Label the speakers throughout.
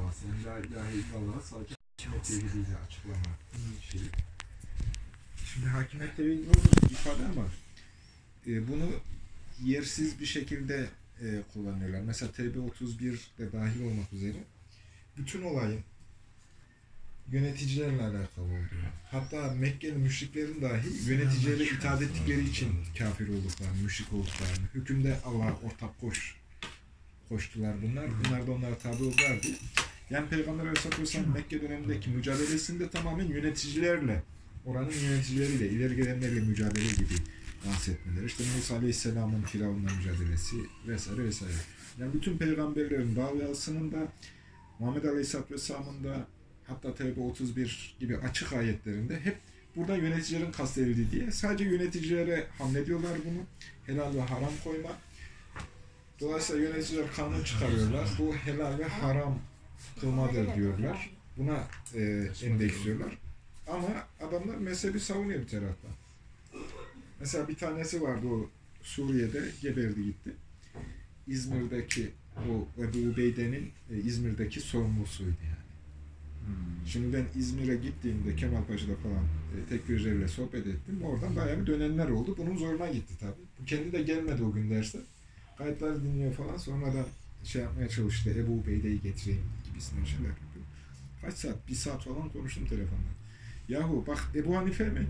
Speaker 1: olmaz. Yani la ilahe illallah sadece hakimiyet tevhidiyle açıklama şeyi. Şimdi hakimiyet tevhidi olur bir ifade ama bunu yersiz bir şekilde kullanıyorlar. Mesela TB31 de dahil olmak üzere bütün olayın yöneticilerle alakalı oluyor. Hatta Mekkeli müşriklerin dahi yöneticilere itaat ettikleri için kafir olduklarını, müşrik olduklarını, hükümde Allah'a ortak koştular bunlar. Bunlar da onlara tabi oldular diye. Yani Peygamber Aleyhisselatü Vesselam Mekke dönemindeki mücadelesinde tamamen yöneticilerle, oranın yöneticileriyle, ileri gelenlerle mücadele gibi bahsetmeleri. İşte Musa Aleyhisselam'ın Firavun'la mücadelesi vesaire vesaire. Yani bütün peygamberlerin davasının da Muhammed Aleyhisselatü Vesselam'ın da hatta Tevbe 31 gibi açık ayetlerinde hep burada yöneticilerin kastedildiği diye sadece yöneticilere hamlediyorlar bunu. Helal ve haram koyma. Dolayısıyla yöneticiler kanun çıkarıyorlar. Bu helal ve haram kılmadır diyorlar. Buna endeksliyorlar. Ama adamlar mezhebi savunuyor bir taraftan. Mesela bir tanesi vardı o Suriye'de geberdi gitti. İzmir'deki o Ebu Ubeyde'nin İzmir'deki sorumlusuydu yani. Şimdi ben İzmir'e gittiğimde Kemalpaşa'da falan tekfircilerle sohbet ettim. Oradan bayağı bir dönenler oldu. Bunun zoruna gitti tabii. Bu kendi de gelmedi o gün derse. Kayıtları dinliyor falan. Sonradan şey yapmaya çalıştı. Ebu Ubeyde'yi getireyim gibisinden şeyler yapıyor. Kaç saat? 1 saat falan konuştum telefonda. Yahu bak Ebu Hanife mi?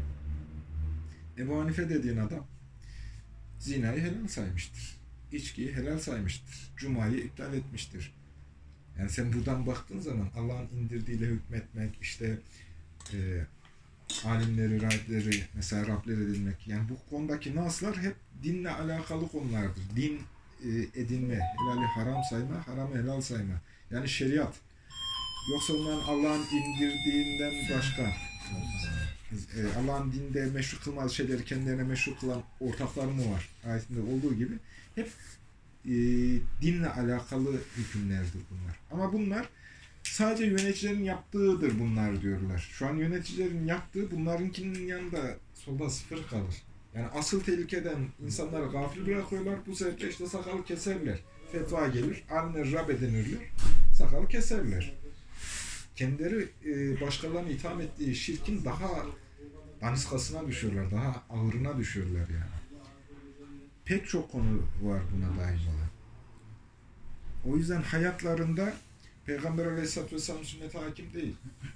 Speaker 1: Ebu Hanife dediğin adam zinayı helal saymıştır. İçkiyi helal saymıştır. Cuma'yı iptal etmiştir. Yani sen buradan baktığın zaman Allah'ın indirdiğiyle hükmetmek, işte alimleri, rahipleri, mesela Rabler edilmek. Yani bu konudaki naslar hep dinle alakalı konulardır. Din edinme, helali haram sayma, haramı helal sayma. Yani şeriat. Yoksa onların Allah'ın indirdiğinden başka Allah'ın dinde meşru kılmaz şeyleri kendilerine meşru kılan ortakları mı var? Ayetinde olduğu gibi hep dinle alakalı hükümlerdir bunlar. Ama bunlar sadece yöneticilerin yaptığıdır bunlar diyorlar. Şu an yöneticilerin yaptığı bunlarınkinin yanında solda sıfır kalır. Yani asıl tehlikeden insanları gafil bırakıyorlar. Bu sefer işte sakalı keserler. Fetva gelir. Alimler Rab edinirler. Sakalı keserler. Kendileri başkalarını itham ettiği şirkin daha daniskasına düşüyorlar. Daha ağırına düşüyorlar yani. Pek çok konu var buna dair olan. O yüzden hayatlarında Peygamber Aleyhisselatü Vesselam sünnete hakim değil.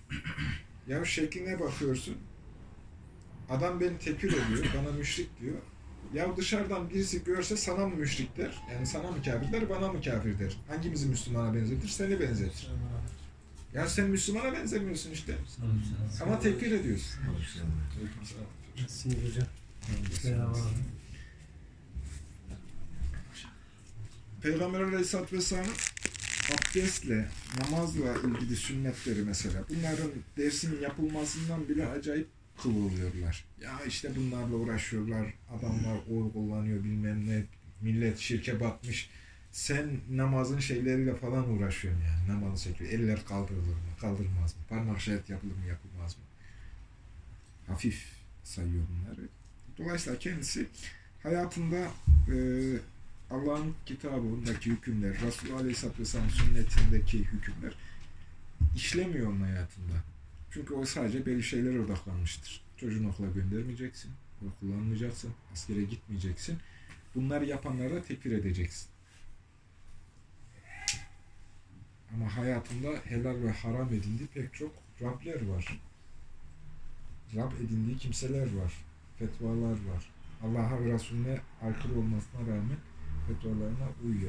Speaker 1: Ya şekline bakıyorsun, adam beni tekfir ediyor, bana müşrik diyor. Ya dışarıdan birisi görse sana mı müşrik der, yani sana mı kafir der, bana mı kafir der. Hangimizi Müslümana benzetir? Seni benzetir. Ya sen Müslümana benzemiyorsun işte. Ama tekfir ediyorsun. Peygamber Aleyhisselatü Vesselam'ın abdestle, namazla ilgili sünnetleri mesela, bunların dersinin yapılmasından bile acayip kıl oluyorlar. Ya işte bunlarla uğraşıyorlar, adamlar oy kullanıyor bilmem ne, millet şirke batmış. Sen namazın şeyleriyle falan uğraşıyorsun yani, namazın şekli. Eller kaldırılır mı, kaldırılmaz mı? Parmak şerit yapılır mı, yapılmaz mı? Hafif sayıyor bunları. Dolayısıyla kendisi hayatında Allah'ın kitabındaki hükümler, Resulullah Aleyhisselatü Vesselam sünnetindeki hükümler işlemiyor onun hayatında. Çünkü o sadece belli şeylere odaklanmıştır. Çocuğunu okula göndermeyeceksin, kullanmayacaksın, askere gitmeyeceksin. Bunları yapanlara tekfir edeceksin. Ama hayatında helal ve haram edildiği pek çok Rabler var. Rab edindiği kimseler var. Fetvalar var. Allah'a ve Resulüne aykırı olmasına rağmen fetvalarına uyuyor.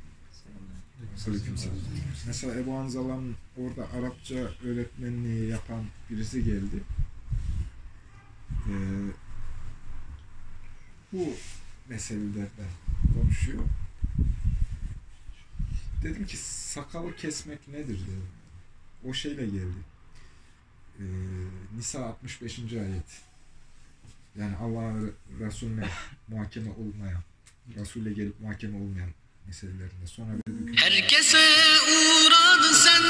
Speaker 1: Mesela Ebu Hanzala'nın orada Arapça öğretmenliği yapan birisi geldi. Bu meselelerden konuşuyor. Dedim ki sakalı kesmek nedir dedim. O şeyle geldi. Nisa 65. ayet. Yani Allah'a Resulüne muhakeme olmayan, Resul'e gelip muhakeme olmayan meselelerinde. Sonra
Speaker 2: herkese uğradı sen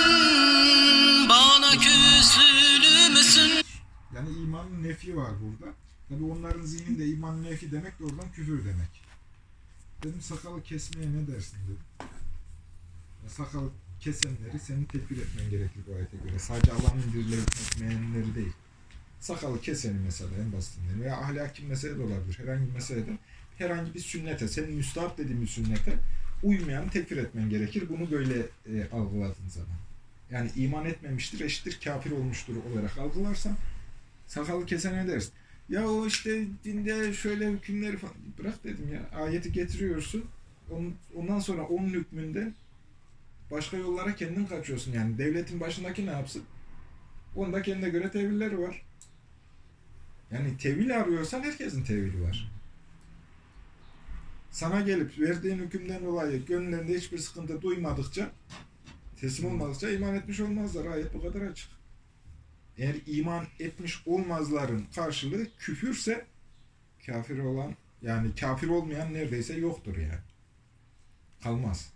Speaker 2: bana küsülü müsün?
Speaker 1: Yani imanın nefi var burada. Tabi onların zihninde imanın nefi demek de oradan küfür demek. Dedim sakalı kesmeye ne dersin dedim. Sakal kesenleri senin tekfir etmen gerekir bu ayete göre. Sadece Allah'ın indiriyle hükmetmeyenleri değil. Sakalı keseni mesela en basitinden veya ahlaki mesele de olabilir. Herhangi bir meselede herhangi bir sünnete, senin müstahap dediğin bir sünnete uymayanı tekfir etmen gerekir. Bunu böyle algıladığın zaman. Yani iman etmemiştir, eşittir, kafir olmuştur olarak algılarsan sakalı kesene dersin. Ya o işte dinde şöyle hükümleri falan. Bırak dedim ya. Ayeti getiriyorsun. Ondan sonra onun hükmünden başka yollara kendin kaçıyorsun. Yani devletin başındaki ne yapsın? Onda kendine göre tevilleri var. Yani tevil arıyorsan herkesin tevili var. Sana gelip verdiğin hükümden dolayı gönüllerinde hiçbir sıkıntı duymadıkça, teslim olmadıkça iman etmiş olmazlar. Ayet bu kadar açık. Eğer iman etmiş olmazların karşılığı küfürse kafir olan, yani kafir olmayan neredeyse yoktur yani. Kalmaz.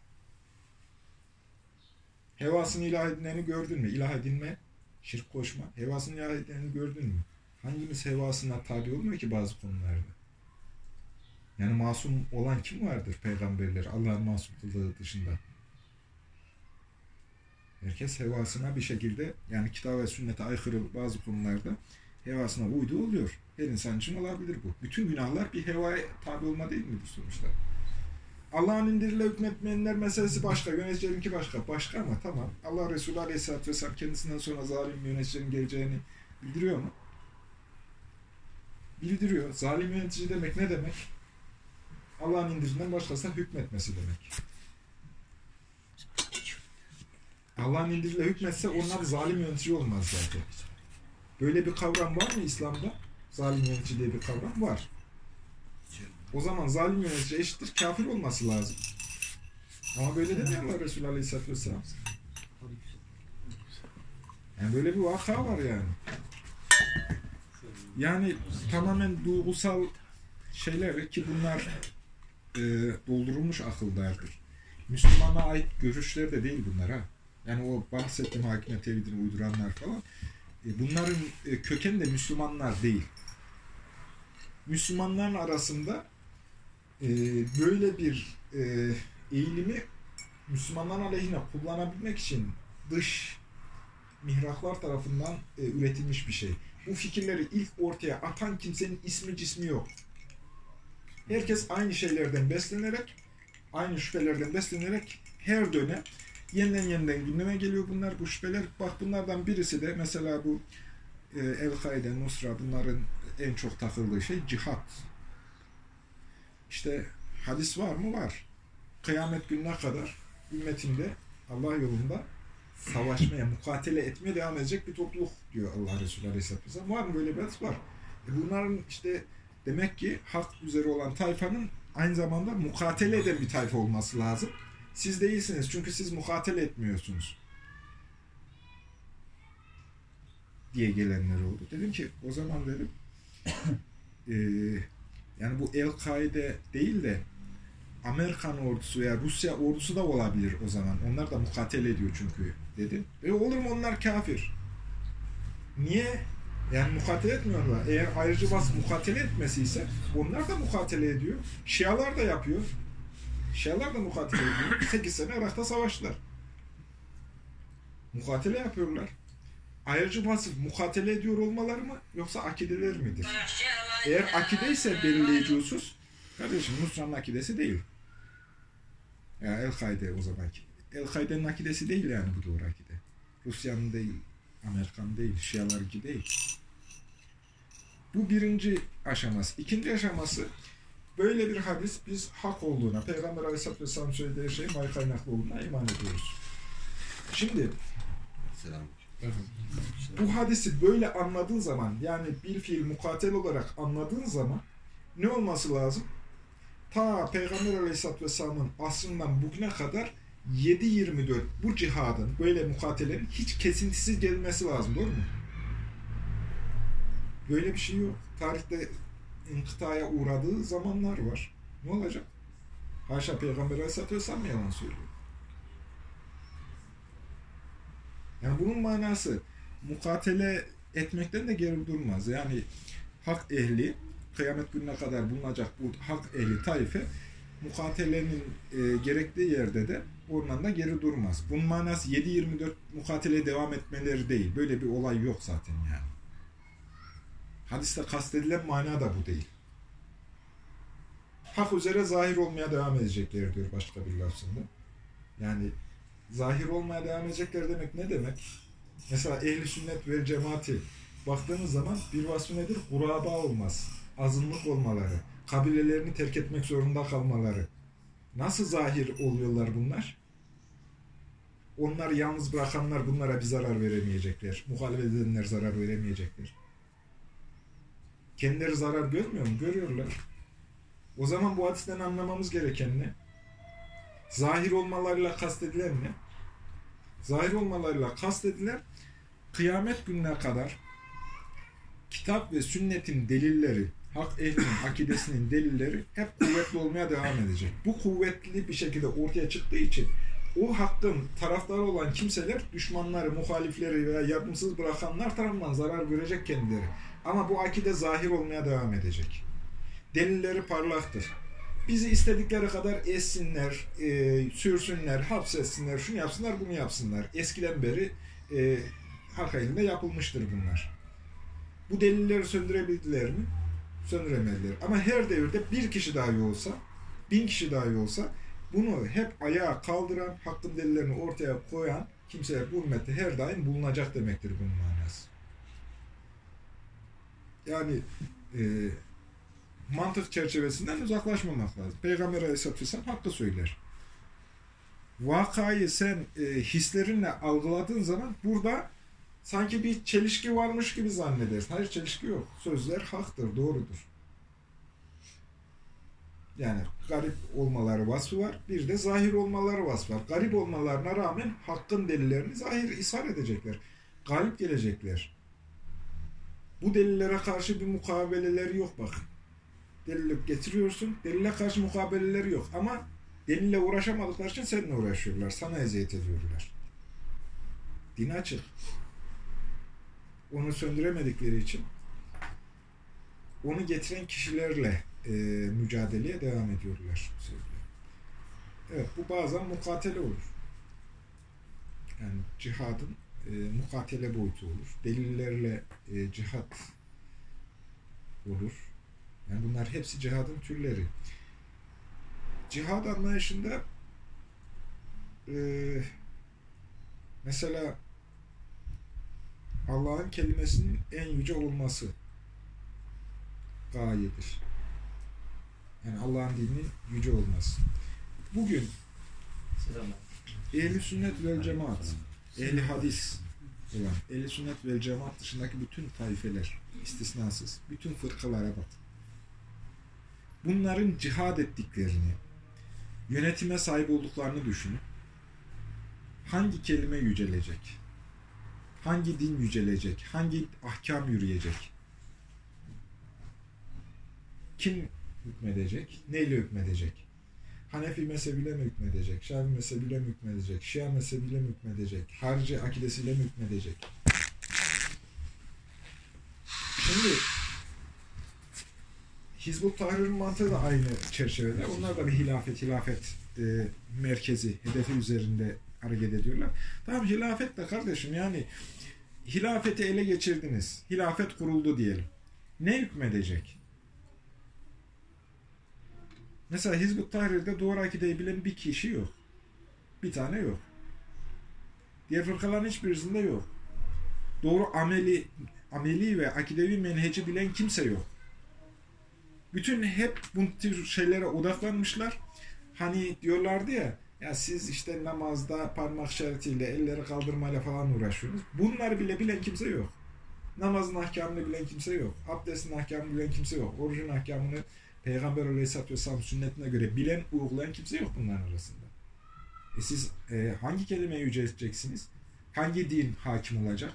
Speaker 1: Hevasını ilah edineni gördün mü? İlah edinme, şirk koşma. Hevasını ilah edineni gördün mü? Hangimiz hevasına tabi olmuyor ki bazı konularda? Yani masum olan kim vardır peygamberler Allah'ın masum kıldığı dışında? Herkes hevasına bir şekilde, yani kitap ve sünnete aykırı bazı konularda hevasına uyduğu oluyor. Her insan için olabilir bu. Bütün günahlar bir hevaya tabi olma değil midir sonuçta? Allah'ın indiriyle hükmetmeyenler meselesi başka, yöneticilerinki başka. Başka ama tamam. Allah Resulü Aleyhisselatü Vesselam kendisinden sonra zalim yöneticilerin geleceğini bildiriyor mu? Bildiriyor. Zalim yönetici demek ne demek? Allah'ın indiricinden başkasına hükmetmesi demek. Allah'ın indiriyle hükmetse onlar zalim yönetici olmaz zaten. Böyle bir kavram var mı İslam'da? Zalim yönetici diye bir kavram var. O zaman zalim yönetici eşittir kafir olması lazım. Ama böyle demiyor Allah Resulü Aleyhisselatü Vesselam. Yani böyle bir vaka var yani. Yani tamamen duygusal şeyler ki bunlar doldurulmuş akıllardır. Müslümana ait görüşler de değil bunlar ha. Yani o bahsettiğim hakimiyet tevhidini uyduranlar falan. Bunların kökeni de Müslümanlar değil. Müslümanların arasında böyle bir eğilimi Müslümanların aleyhine kullanabilmek için dış mihraklar tarafından üretilmiş bir şey. Bu fikirleri ilk ortaya atan kimsenin ismi cismi yok. Herkes aynı şeylerden beslenerek, aynı şüphelerden beslenerek her dönem yeniden gündeme geliyor bunlar, bu şüpheler. Bak bunlardan birisi de mesela bu El-Kaide, Nusra, bunların en çok takıldığı şey cihat. İşte hadis var mı? Var. Kıyamet gününe kadar ümmetinde Allah yolunda savaşmaya, mukatele etmeye devam edecek bir topluluk diyor Allah Resulü Aleyhisselatü Vesselam. Var mı böyle bir hadis? Var. Bunların işte demek ki hak üzere olan tayfanın aynı zamanda mukatele eden bir tayfa olması lazım. Siz değilsiniz çünkü siz mukatele etmiyorsunuz diye gelenler oldu. Dedim ki o zaman dedim yani bu El-Kaide değil de Amerikan ordusu veya Rusya ordusu da olabilir o zaman. Onlar da mukatele ediyor çünkü dedim. Olur mu onlar kafir? Niye? Yani mukatele etmiyorlar. Eğer ayrıcı vasf mukatele etmesi ise onlar da mukatele ediyor. Şialar da yapıyor. Şialar da mukatele ediyor. 8 sene Irak'ta savaştılar. Mukatele yapıyorlar. Ayrıcı vasıf mukatele ediyor olmaları mı yoksa akideler midir? Eğer akide ise belirleyici husus, kardeşim Nusra'nın akidesi değil. Ya El-Kaide o zamanki. El-Kaide'nin akidesi değil yani bu doğru akide. Rusya'nın değil, Amerikan değil, Şialarınki değil. Bu birinci aşaması. İkinci aşaması, böyle bir hadis biz hak olduğuna, Peygamber Aleyhisselatü Vesselam söylediği şey may kaynaklı olduğuna iman ediyoruz. Şimdi bu hadisi böyle anladığın zaman, yani bir fiil mukatel olarak anladığın zaman ne olması lazım? Ta Peygamber Aleyhisselatü Vesselam'ın asrından bugüne kadar 7-24 bu cihadın, böyle mukatelerin hiç kesintisiz gelmesi lazım, doğru mu? Böyle bir şey yok. Tarihte inkıtaya uğradığı zamanlar var. Ne olacak? Haşa Peygamber Aleyhisselatü Vesselam mı yalan söylüyor? Yani bunun manası mukatele etmekten de geri durmaz. Yani hak ehli, kıyamet gününe kadar bulunacak bu hak ehli taife mukatelenin gerektiği yerde de ondan da geri durmaz. Bunun manası 7-24 mukateleye devam etmeleri değil. Böyle bir olay yok zaten yani. Hadiste kastedilen mana da bu değil. Hak üzere zahir olmaya devam edecekler diyor başka bir lafzında. Yani zahir olmaya devam edecekler demek ne demek? Mesela ehli sünnet ve cemaati baktığınız zaman bir vasfı nedir? Kuraba olmaz. Azınlık olmaları. Kabilelerini terk etmek zorunda kalmaları. Nasıl zahir oluyorlar bunlar? Onları yalnız bırakanlar bunlara bir zarar veremeyecekler. Muhalefet edenler zarar veremeyecekler. Kendileri zarar görmüyor mu? Görüyorlar. O zaman bu hadisten anlamamız gereken ne? Zahir olmalarıyla kastedilen ne? Zahir olmalarıyla kastedilen kıyamet gününe kadar kitap ve sünnetin delilleri, hak ehlinin akidesinin delilleri hep kuvvetli olmaya devam edecek. Bu kuvvetli bir şekilde ortaya çıktığı için o hakkın taraftarı olan kimseler, düşmanları, muhalifleri veya yardımsız bırakanlar tarafından zarar görecek kendileri. Ama bu akide zahir olmaya devam edecek. Delilleri parlaktır. Bizi istedikleri kadar essinler, sürsünler, hapsetsinler, şunu yapsınlar, bunu yapsınlar. Eskiden beri hak elinde yapılmıştır bunlar. Bu delilleri söndürebildiler mi? Söndüremediler. Ama her devirde bir kişi dahi olsa, 1000 kişi dahi olsa bunu hep ayağa kaldıran, hakkın delillerini ortaya koyan kimseler bu ümmette her daim bulunacak demektir bunun manası. Yani mantık çerçevesinden uzaklaşmamak lazım. Peygamber Aleyhisselatü Vesselam hakkı söyler. Vakayı sen hislerinle algıladığın zaman burada sanki bir çelişki varmış gibi zannedersin. Hayır, çelişki yok. Sözler haktır, doğrudur. Yani garip olmaları vasfı var. Bir de zahir olmaları vasfı var. Garip olmalarına rağmen hakkın delillerini zahir ishar edecekler. Galip gelecekler. Bu delillere karşı bir mukabeleleri yok bakın. Delil getiriyorsun, delile karşı mukabeleleri yok. Ama delille uğraşamadıkları için seninle uğraşıyorlar. Sana eziyet ediyorlar. Din açık. Onu söndüremedikleri için onu getiren kişilerle mücadeleye devam ediyorlar. Evet, bu bazen mukatele olur. Yani cihadın mukatele boyutu olur. Delillerle cihat olur. Yani bunlar hepsi cihadın türleri. Cihad anlayışında mesela Allah'ın kelimesinin en yüce olması gayedir. Yani Allah'ın dininin yüce olması. Bugün ehl-i sünnet vel cemaat, ehl-i hadis olan, ehl-i sünnet vel cemaat dışındaki bütün taifeler, istisnasız, bütün fırkalara bak. Bunların cihad ettiklerini, yönetime sahip olduklarını düşünün. Hangi kelime yücelecek? Hangi din yücelecek? Hangi ahkam yürüyecek? Kim hükmedecek? Neyle hükmedecek? Hanefi mezhebiyle mi hükmedecek? Şafii mezhebiyle mi hükmedecek? Şia mezhebiyle mi hükmedecek? Harici akidesiyle mi hükmedecek? Şimdi Hizb-ı Tahrir'in mantığı da aynı çerçevede. Onlar da bir hilafet merkezi, hedefi üzerinde hareket ediyorlar. Tamam, hilafet de kardeşim, yani hilafeti ele geçirdiniz. Hilafet kuruldu diyelim. Ne hükmedecek? Mesela Hizb-ı Tahrir'de doğru akideyi bilen bir kişi yok. Bir tane yok. Diğer fırkaların hiçbirisinde yok. Doğru ameli ve akidevi menheci bilen kimse yok. Bütün hep bu tür şeylere odaklanmışlar. Hani diyorlardı ya, ya siz işte namazda parmak işaretiyle, elleri kaldırmayla falan uğraşıyorsunuz. Bunları bile bilen kimse yok. Namazın ahkamını bilen kimse yok. Abdestin ahkamını bilen kimse yok. Orucun ahkamını Peygamber Aleyhisselatü Vesselam sünnetine göre bilen, uygulayan kimse yok bunların arasında. Siz hangi kelimeyi yücelteceksiniz? Hangi din hakim olacak?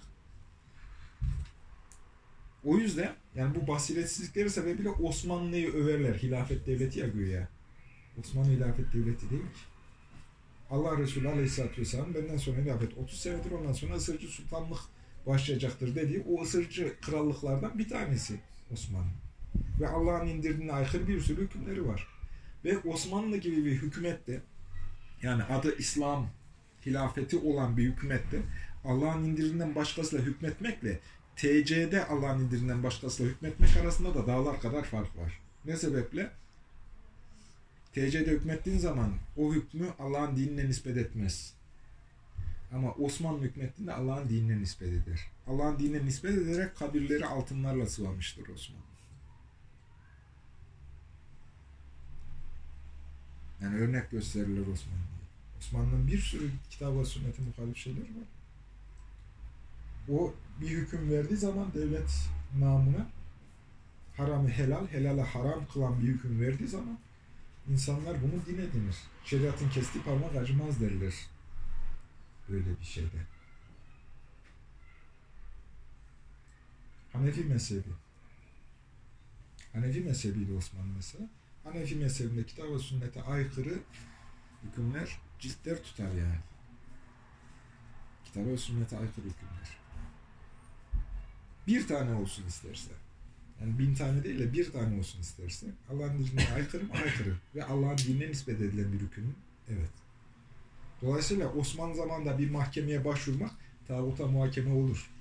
Speaker 1: O yüzden yani bu basiretsizlikleri sebebiyle Osmanlı'yı överler. Hilafet devleti ya güya. Osmanlı hilafet devleti değil ki. Allah Resulü Aleyhisselatü Vesselam benden sonra hilafet 30 senedir, ondan sonra ısırcı sultanlık başlayacaktır dediği o ısırcı krallıklardan bir tanesi Osmanlı. Ve Allah'ın indirdiğine aykırı bir sürü hükümleri var. Ve Osmanlı gibi bir hükümette, yani adı İslam hilafeti olan bir hükümette Allah'ın indirinden başkasıyla hükmetmekle TC'de Allah'ın indirinden başkasıyla hükmetmek arasında da dağlar kadar fark var. Ne sebeple? TC'de hükmettiğin zaman o hükmü Allah'ın dinine nispet etmez. Ama Osmanlı hükmettiğinde Allah'ın dinine nispet eder. Allah'ın dinine nispet ederek kabirleri altınlarla sıvamıştır Osmanlı. Yani örnek gösterilir Osmanlı'ya. Osmanlı'nın bir sürü kitap ve sünnete muhalif şeyler var. O bir hüküm verdiği zaman devlet namına haramı helal, helala haram kılan bir hüküm verdiği zaman insanlar bunu din edinir. Şeriatın kestiği parmak acımaz derler. Böyle bir şeyde. Hanefi mezhebi. Hanefi mezhebiydi Osmanlı mesela. Hanefi mezhebinde kitap ve sünnete aykırı hükümler ciltler tutar yani. Kitap ve sünnete aykırı hükümler. Bir tane olsun isterse. Yani 1000 tane değil de bir tane olsun isterse. Allah'ın dinine aykırı mı? Aykırı. Ve Allah'ın dinine nispet edilen bir hüküm. Evet. Dolayısıyla Osmanlı zamanında bir mahkemeye başvurmak tağuta muhakeme olur.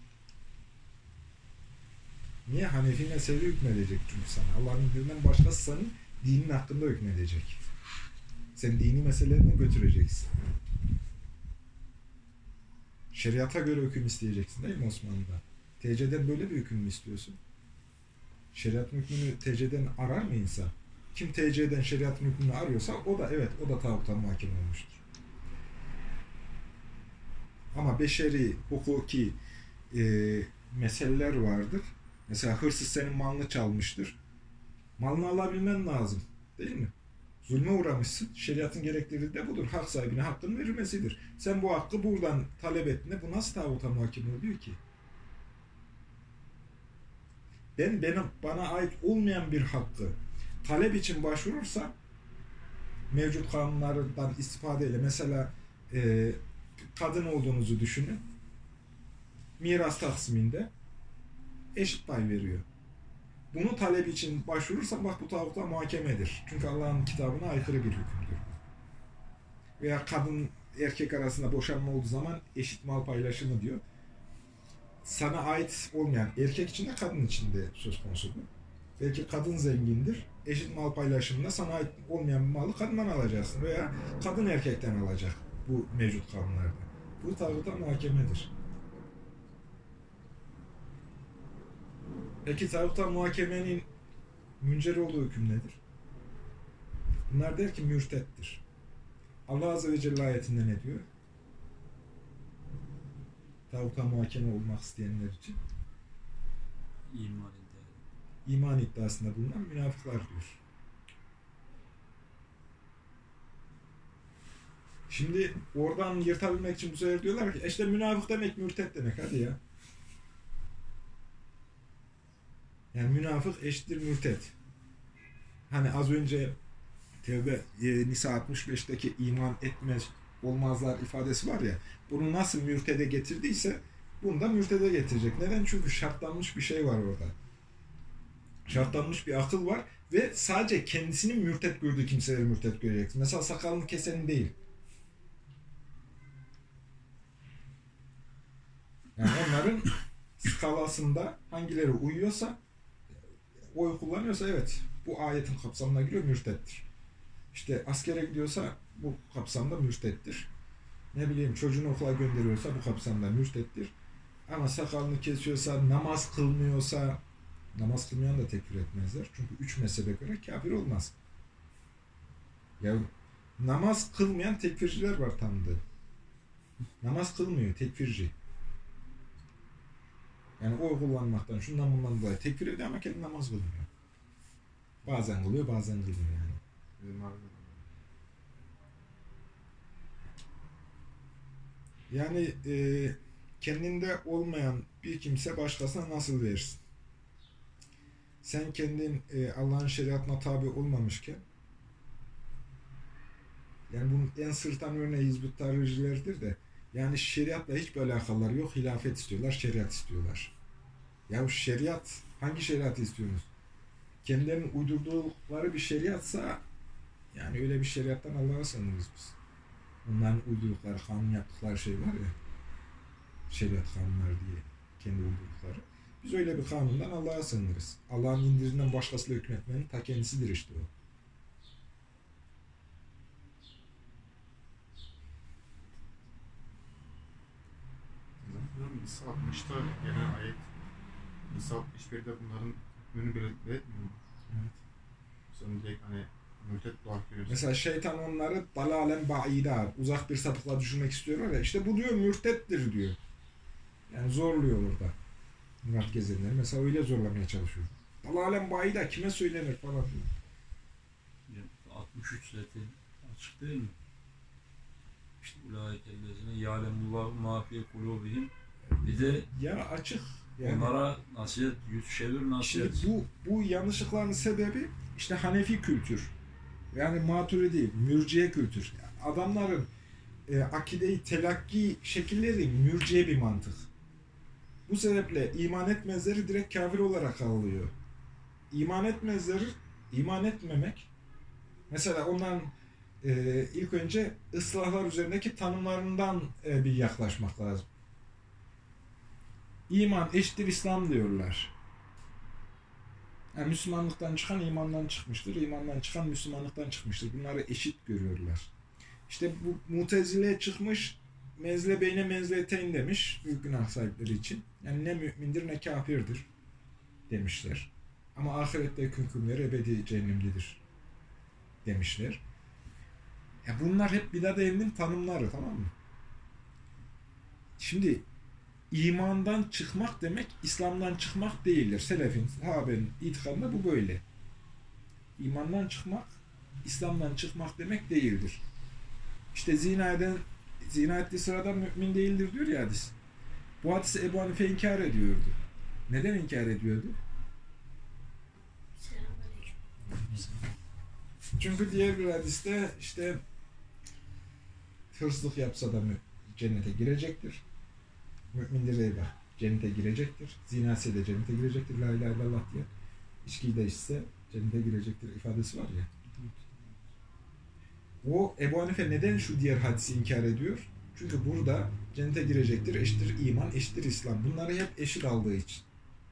Speaker 1: Niye? Hanefi mezhebi hükmedecek çünkü sana. Allah'ın dininden başkası senin dinin hakkında hükmedecek. Sen dini meselelerini götüreceksin. Şeriata göre hüküm isteyeceksin değil mi Osmanlı'da? TC'den böyle bir hüküm mü istiyorsun? Şeriat hükmünü TC'den arar mı insan? Kim TC'den şeriat hükmünü arıyorsa o da evet, o da tağuta muhakeme olmuştur. Ama beşeri, hukuki meseleler vardır. Mesela hırsız senin malını çalmıştır. Malını alabilmen lazım. Değil mi? Zulme uğramışsın. Şeriatın gerektirdiği de budur. Hak sahibine hakkın verilmesidir. Sen bu hakkı buradan talep ettiğinde bu nasıl tağuta muhakeme oluyor ki? Bana ait olmayan bir hakkı talep için başvurursa mevcut kanunlardan istifadeyle mesela kadın olduğunuzu düşünün. Miras taksiminde eşit pay veriyor. Bunu talep için başvurursan bak bu tağuta muhakemedir. Çünkü Allah'ın kitabına aykırı bir hükümdür. Veya kadın erkek arasında boşanma olduğu zaman eşit mal paylaşımı diyor. Sana ait olmayan erkek için de kadın için de söz konusu bu. Belki kadın zengindir. Eşit mal paylaşımında sana ait olmayan bir malı kadından alacaksın. Veya kadın erkekten alacak bu mevcut kanunlarda. Bu tağuta muhakemedir. Peki tağuta muhakemenin müncer olduğu hüküm nedir? Bunlar der ki mürtettir. Allah Azze ve Celle ayetinde ne diyor? Tağuta muhakeme olmak isteyenler için iman iddiasında bulunan münafıklar diyor. Şimdi oradan yırtabilmek için bu sefer diyorlar ki işte münafık demek mürtet demek hadi ya. Yani münafık eşittir mürtet. Hani az önce Tevbe Nisa 65'teki iman etmez olmazlar ifadesi var ya, bunu nasıl mürtede getirdiyse bunu da mürtede getirecek. Neden? Çünkü şartlanmış bir şey var orada. Şartlanmış bir akıl var ve sadece kendisinin mürtet gördüğü kimseleri mürtet görecek. Mesela sakalını kesenin değil. Yani onların skalasında hangileri uyuyorsa, oy kullanıyorsa evet bu ayetin kapsamına giriyor, mürtettir. İşte askere gidiyorsa bu kapsamda mürtettir. Ne bileyim çocuğunu okula gönderiyorsa bu kapsamda mürtettir. Ama sakalını kesiyorsa, namaz kılmıyorsa, namaz kılmayan da tekfir etmezler. Çünkü 3 mezhebe göre kafir olmaz. Ya namaz kılmayan tekfirciler var tanıdığı. Namaz kılmıyor, tekfirci. Yani oy kullanmaktan, şundan bundan dolayı tekfir ediyor ama kendi namaz kılmıyor. Bazen kılıyor, bazen kılmıyor yani. Yani kendinde olmayan bir kimse başkasına nasıl versin? Sen kendin Allah'ın şeriatına tabi olmamışken, yani bunun en sırtan örneği Hizb-ı Tahrircilerdir de, yani şeriatla hiçbir alakaları yok, hilafet istiyorlar, şeriat istiyorlar. Ya şeriat, hangi şeriatı istiyorsunuz? Kendilerinin uydurdukları bir şeriatsa, Yani öyle bir şeriattan Allah'a sığınırız biz. Onların uydurdukları, kanun yaptıkları şey var ya, şeriat kanunları diye kendi uydurdukları. Biz öyle bir kanundan Allah'a sığınırız. Allah'ın indirinden başkasıyla hükmetmenin ta kendisidir işte o.
Speaker 3: Hocam İsa 60'ta gelen ayet İsa 61'de bunların hükmünü belirtmiyor mu?
Speaker 1: Evet.
Speaker 3: Sonra direkt hani mürtet olarak görüyorsun.
Speaker 1: Mesela şeytan onları dalalen ba'ida, uzak bir sapıkla düşürmek istiyorlar ya, işte bu diyor mürtettir diyor. Yani zorluyor orada. Murat gezenleri mesela öyle zorlamaya çalışıyor. Dalalen ba'ida kime söylenir falan diyor.
Speaker 4: 63 zaten açık değil mi? İşte ulaikellezine yâlemullahu mâ fî kulûbihim. Bir de
Speaker 1: Ya açık. Yani
Speaker 4: onlara nasihat, yüz çevir nasihat.
Speaker 1: şimdi bu yanlışlıkların sebebi işte Hanefi kültür. Yani Maturidi, mürciye kültür. Adamların akide-i telakki şekilleri mürciye bir mantık. Bu sebeple iman etmezleri direkt kafir olarak alıyor. İman etmezleri, iman etmemek, mesela onların ilk önce ıslahlar üzerindeki tanımlarından bir yaklaşmak lazım. İman eşittir İslam diyorlar. Yani Müslümanlıktan çıkan imandan çıkmıştır, imandan çıkan Müslümanlıktan çıkmıştır. Bunları eşit görüyorlar. İşte bu Mutezile'ye çıkmış, mezlebeyne mezleteyn demiş büyük günah sahipleri için. Yani ne mümindir ne kafirdir demişler. Ama ahirette hükümleri ebedi cehennemlidir demişler. Ya bunlar hep bidat ehlinin tanımları, tamam mı? Şimdi imandan çıkmak demek İslam'dan çıkmak değildir. Selefin, sahabenin itikadında bu böyle. İmandan çıkmak, İslam'dan çıkmak demek değildir. İşte zina ettiği sırada mümin değildir diyor ya hadis. Bu hadisi Ebu Hanife inkar ediyordu. Neden inkar ediyordu? Çünkü diğer bir hadiste işte hırsızlık yapsa da cennete girecektir. Mümindir diye bak. Cennete girecektir. Zina etse de cennete girecektir. La ilahe illallah diye. İçkiyi de içse cennete girecektir ifadesi var ya. O Ebu Hanife neden şu diğer hadisi inkar ediyor? Çünkü burada cennete girecektir, eşittir iman, eşittir İslam. Bunları hep eşit aldığı için.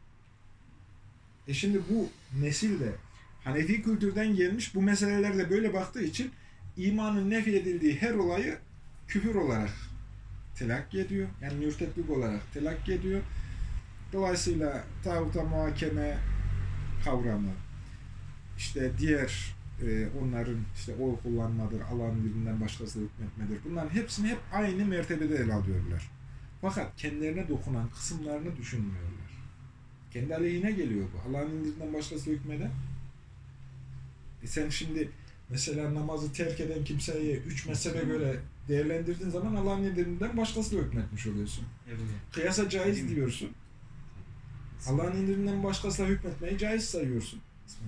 Speaker 1: Şimdi bu nesil de Hanefi kültürden gelmiş, bu meselelerde böyle baktığı için imanın nefi edildiği her olayı küfür olarak telakki ediyor. Yani mürtetlik olarak telakki ediyor. Dolayısıyla tağuta muhakeme kavramı, işte diğer onların işte oy kullanmadır, Allah'ın dilinden başkası hükmetmedir. Bunların hepsini hep aynı mertebede ele alıyorlar. Fakat kendilerine dokunan kısımlarını düşünmüyorlar. Kendi aleyhine geliyor bu. Allah'ın dilinden başkası hükmeden. Sen şimdi mesela namazı terk eden kimseye 3 mezhebe göre değerlendirdiğin zaman Allah'ın indirinden başkasıyla hükmetmiş oluyorsun.
Speaker 5: Evet.
Speaker 1: Kıyasa caiz diyorsun. Allah'ın indirinden başkasıyla hükmetmeyi caiz sayıyorsun.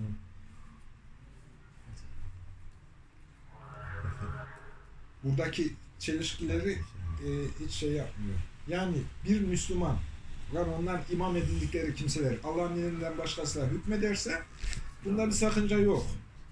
Speaker 1: Buradaki çelişkileri hiç şey yapmıyor. Yani bir Müslüman, onlar imam edildikleri kimseler Allah'ın indirinden başkasıyla hükmederse bunda bir sakınca yok.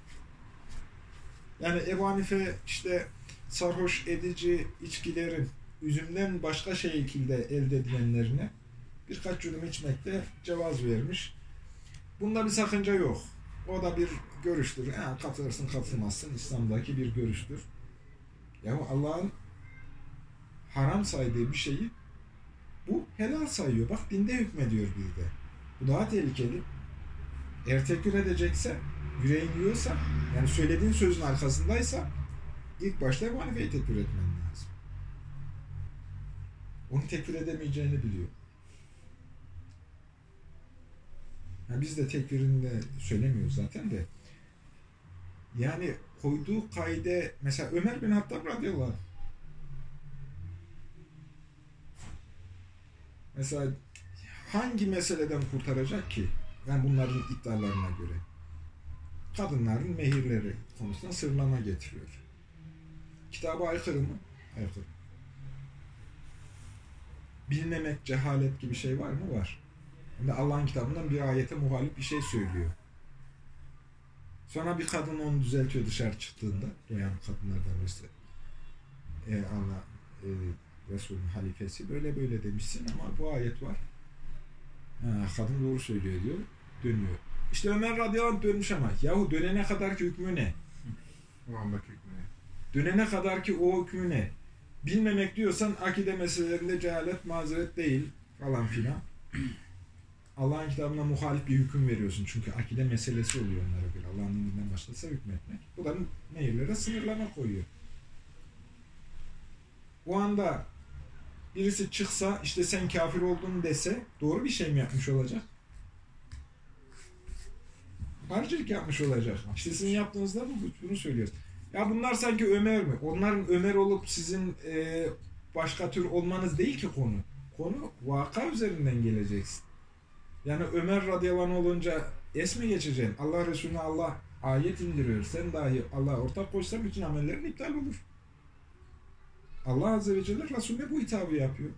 Speaker 1: Yani Ebu Hanife işte sarhoş edici içkilerin üzümden başka şekilde elde edilenlerine birkaç yudum içmekte cevaz vermiş. Bunda bir sakınca yok. O da bir görüştür. Yani katılırsın katılmazsın. İslam'daki bir görüştür. Yani Allah'ın haram saydığı bir şeyi bu helal sayıyor. Bak dinde hükmediyor bir de. Bu daha tehlikeli. Eğer tekfir edecekse, yüreğin yiyorsa, yani söylediğin sözün arkasındaysa ilk başta Ebu Hanife'yi tekfir etmen lazım. Onu tekfir edemeyeceğini biliyor. Yani biz de tekfirini de söylemiyoruz zaten de. Yani koyduğu kaide, mesela Ömer bin Hattab radıyallahu anh, mesela hangi meseleden kurtaracak ki? Yani bunların iddialarına göre. Kadınların mehirleri konusunda sırlama getiriyor. Kitaba aykırı mı? Aykırı. Bilmemek, cehalet gibi şey var mı? Var. Yani Allah'ın kitabından bir ayete muhalif bir şey söylüyor. Sonra bir kadın onu düzeltiyor dışarı çıktığında. Duyan kadınlardan birisi. Allah Resul'ün halifesi böyle böyle demişsin ama bu ayet var. Kadın doğru söylüyor diyor. Dönüyor. İşte Ömer radıyallahu anh dönmüş ama yahu dönene kadar ki hükmü ne?
Speaker 3: O andaki hükmüne.
Speaker 1: Dönene kadar ki o hükmü ne? Bilmemek diyorsan akide meselelerinde cehalet mazeret değil falan filan. Allah'ın kitabına muhalif bir hüküm veriyorsun. Çünkü akide meselesi oluyor onlara göre. Allah'ın dininden başlasa hükmetmek. Bu da meyillere sınırlama koyuyor. O anda birisi çıksa işte sen kafir oldun dese doğru bir şey mi yapmış olacak? Harcılık yapmış olacak. İşte sizin yaptığınızda bunu söylüyoruz. Ya bunlar sanki Ömer mi? Onların Ömer olup sizin başka tür olmanız değil ki konu. Konu vaka üzerinden geleceksin. Yani Ömer radıyallahu anh olunca es mi geçeceksin? Allah Resulüne Allah ayet indiriyor. Sen dahi Allah'a ortak koşsan bütün amellerin iptal olur. Allah Azze ve Celle Resulüne bu hitabı yapıyor.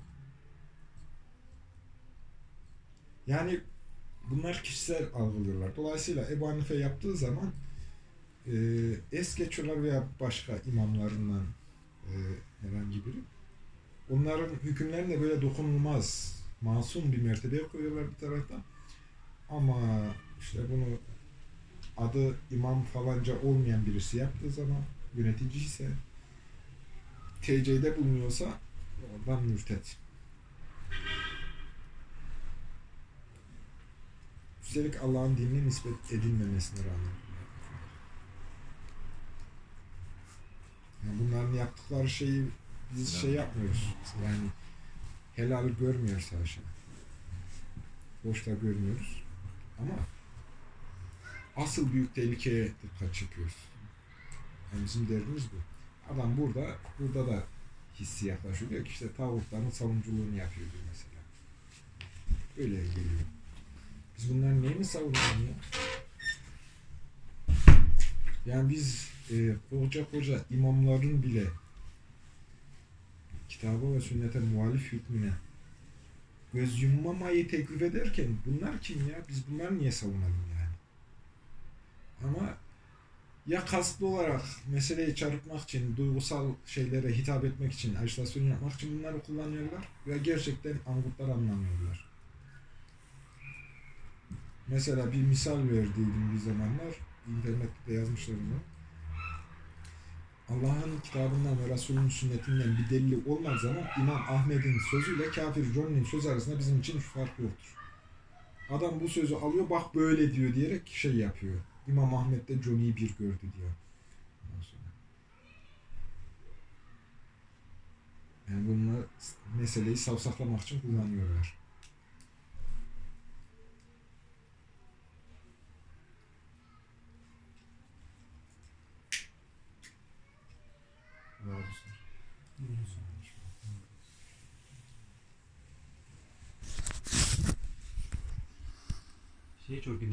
Speaker 1: Yani bunlar kişisel algılıyorlar. Dolayısıyla Ebu Hanife yaptığı zaman es geçiyorlar veya başka imamlarından herhangi biri. Onların hükümlerine böyle dokunulmaz, masum bir mertebeye koyuyorlar bir taraftan. Ama işte bunu adı imam falanca olmayan birisi yaptığı zaman, yönetici ise, TC'de bulunuyorsa oradan mürtet. Üstelik Allah'ın dinine nispet edilmemesine rağmen. Yani bunların yaptıkları şeyi biz şey yapmıyoruz. Yani helal görmüyoruz haşa. Boşta görmüyoruz. Ama asıl büyük tehlikeye dikkat çekiyoruz. Yani bizim derdimiz bu. Adam burada da hissi yaklaşıyor. Diyor ki işte tağutların savunuculuğunu yapıyor diyor mesela. Öyle geliyor. Biz bunların neyini savunuyoruz ya? Yani biz koca imamların bile kitaba ve sünnete muhalif hükmüne göz yummamayı teklif ederken bunlar kim ya? Biz bunları niye savunalım yani? Ama ya kasıtlı olarak meseleyi çarpıtmak için, duygusal şeylere hitap etmek için, ajitasyon yapmak için bunları kullanıyorlar ve gerçekten angutlar anlamıyorlar. Mesela bir misal verdiydim bir zamanlar, internette yazmışlar bunu. Allah'ın kitabından ve Resulünün sünnetinden bir delili olmadığı zaman İmam Ahmed'in sözüyle kafir Johnny'nin sözü arasında bizim için fark yoktur. Adam bu sözü alıyor, bak böyle diyor diyerek şey yapıyor. İmam Ahmed de Johnny'yi bir gördü diyor. Yani bunlar meseleyi savsaklamak için kullanıyorlar.
Speaker 4: Çok